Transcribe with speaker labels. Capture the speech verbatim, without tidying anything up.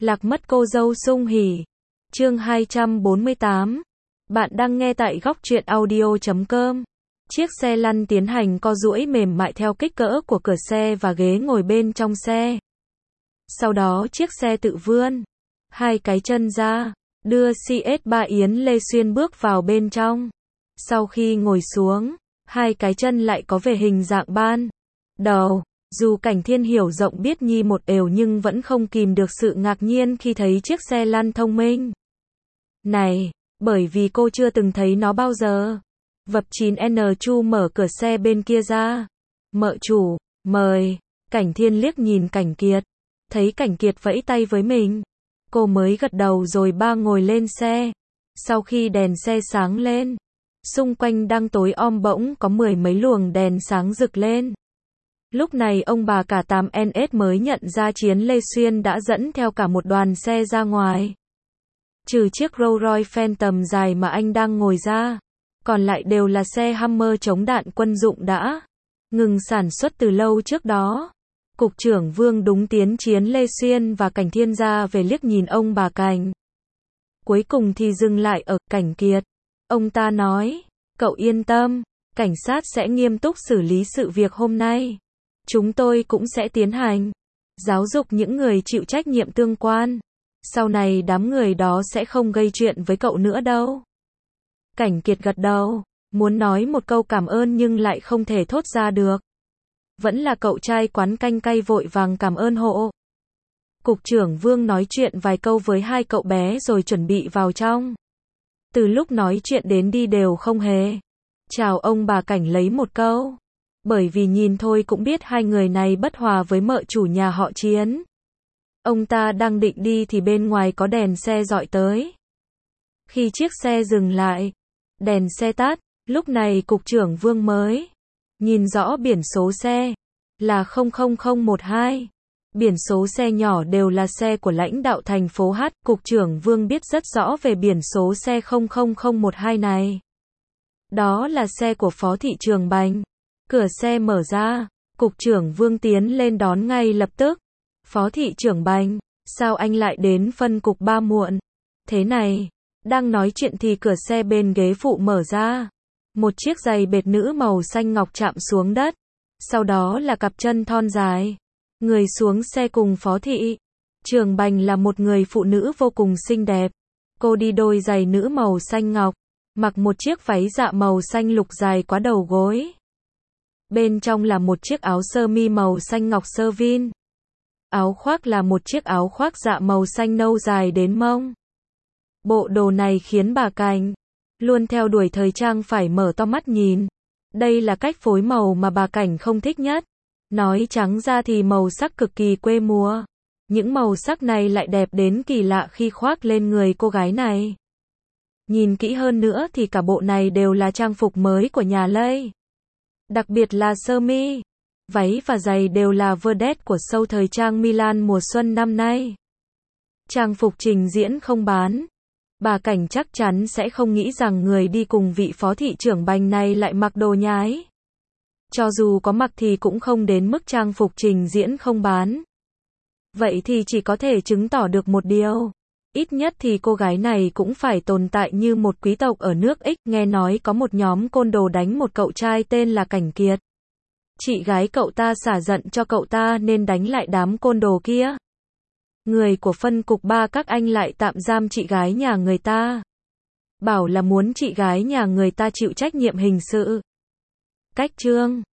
Speaker 1: Lạc mất cô dâu sung hỉ. Chương hai trăm bốn mươi tám. Bạn đang nghe tại góc truyện audio chấm com. Chiếc xe lăn tiến hành co duỗi mềm mại theo kích cỡ của cửa xe và ghế ngồi bên trong xe. Sau đó chiếc xe tự vươn hai cái chân ra, đưa xê ét ba Yến Lê Xuyên bước vào bên trong. Sau khi ngồi xuống, hai cái chân lại có về hình dạng ban đầu. Dù Cảnh Thiên hiểu rộng biết nhi một ều nhưng vẫn không kìm được sự ngạc nhiên khi thấy chiếc xe lăn thông minh này, bởi vì cô chưa từng thấy nó bao giờ. Vập chín N Chu mở cửa xe bên kia ra. Mợ chủ, mời. Cảnh Thiên liếc nhìn Cảnh Kiệt. Thấy Cảnh Kiệt vẫy tay với mình. Cô mới gật đầu rồi ba ngồi lên xe. Sau khi đèn xe sáng lên, xung quanh đang tối om bỗng có mười mấy luồng đèn sáng rực lên. Lúc này ông bà cả tám N S mới nhận ra Chiến Lê Xuyên đã dẫn theo cả một đoàn xe ra ngoài. Trừ chiếc Rolls Royce Phantom dài mà anh đang ngồi ra, còn lại đều là xe Hummer chống đạn quân dụng đã ngừng sản xuất từ lâu trước đó. Cục trưởng Vương đúng tiến Chiến Lê Xuyên và Cảnh Thiên ra về liếc nhìn ông bà Cảnh. Cuối cùng thì dừng lại ở Cảnh Kiệt. Ông ta nói, cậu yên tâm, cảnh sát sẽ nghiêm túc xử lý sự việc hôm nay. Chúng tôi cũng sẽ tiến hành giáo dục những người chịu trách nhiệm tương quan. Sau này đám người đó sẽ không gây chuyện với cậu nữa đâu. Cảnh Kiệt gật đầu, muốn nói một câu cảm ơn nhưng lại không thể thốt ra được. Vẫn là cậu trai quán canh cay vội vàng cảm ơn hộ. Cục trưởng Vương nói chuyện vài câu với hai cậu bé rồi chuẩn bị vào trong. Từ lúc nói chuyện đến đi đều không hề chào ông bà Cảnh lấy một câu. Bởi vì nhìn thôi cũng biết hai người này bất hòa với mợ chủ nhà họ Chiến. Ông ta đang định đi thì bên ngoài có đèn xe dọi tới. Khi chiếc xe dừng lại, đèn xe tắt, lúc này cục trưởng Vương mới nhìn rõ biển số xe là không không không một hai. Biển số xe nhỏ đều là xe của lãnh đạo thành phố H. Cục trưởng Vương biết rất rõ về biển số xe không không không một hai này. Đó là xe của Phó Thị Trường Bành. Cửa xe mở ra, Cục trưởng Vương tiến lên đón ngay lập tức. Phó Thị Trưởng Bành, sao anh lại đến phân cục ba muộn? Thế này, đang nói chuyện thì cửa xe bên ghế phụ mở ra. Một chiếc giày bệt nữ màu xanh ngọc chạm xuống đất. Sau đó là cặp chân thon dài. Người xuống xe cùng Phó Thị Trường Bành là một người phụ nữ vô cùng xinh đẹp. Cô đi đôi giày nữ màu xanh ngọc, mặc một chiếc váy dạ màu xanh lục dài quá đầu gối. Bên trong là một chiếc áo sơ mi màu xanh ngọc sơ vin. Áo khoác là một chiếc áo khoác dạ màu xanh nâu dài đến mông. Bộ đồ này khiến bà Cảnh, luôn theo đuổi thời trang phải mở to mắt nhìn. Đây là cách phối màu mà bà Cảnh không thích nhất. Nói trắng ra thì màu sắc cực kỳ quê mùa. Những màu sắc này lại đẹp đến kỳ lạ khi khoác lên người cô gái này. Nhìn kỹ hơn nữa thì cả bộ này đều là trang phục mới của nhà Lê. Đặc biệt là sơ mi, váy và giày đều là vedette của show thời trang Milan mùa xuân năm nay. Trang phục trình diễn không bán. Bà Cảnh chắc chắn sẽ không nghĩ rằng người đi cùng vị Phó Thị Trưởng Bành này lại mặc đồ nhái. Cho dù có mặc thì cũng không đến mức trang phục trình diễn không bán. Vậy thì chỉ có thể chứng tỏ được một điều. Ít nhất thì cô gái này cũng phải tồn tại như một quý tộc ở nước X. Nghe nói có một nhóm côn đồ đánh một cậu trai tên là Cảnh Kiệt. Chị gái cậu ta xả giận cho cậu ta nên đánh lại đám côn đồ kia. Người của phân cục ba các anh lại tạm giam chị gái nhà người ta. Bảo là muốn chị gái nhà người ta chịu trách nhiệm hình sự. Cách chương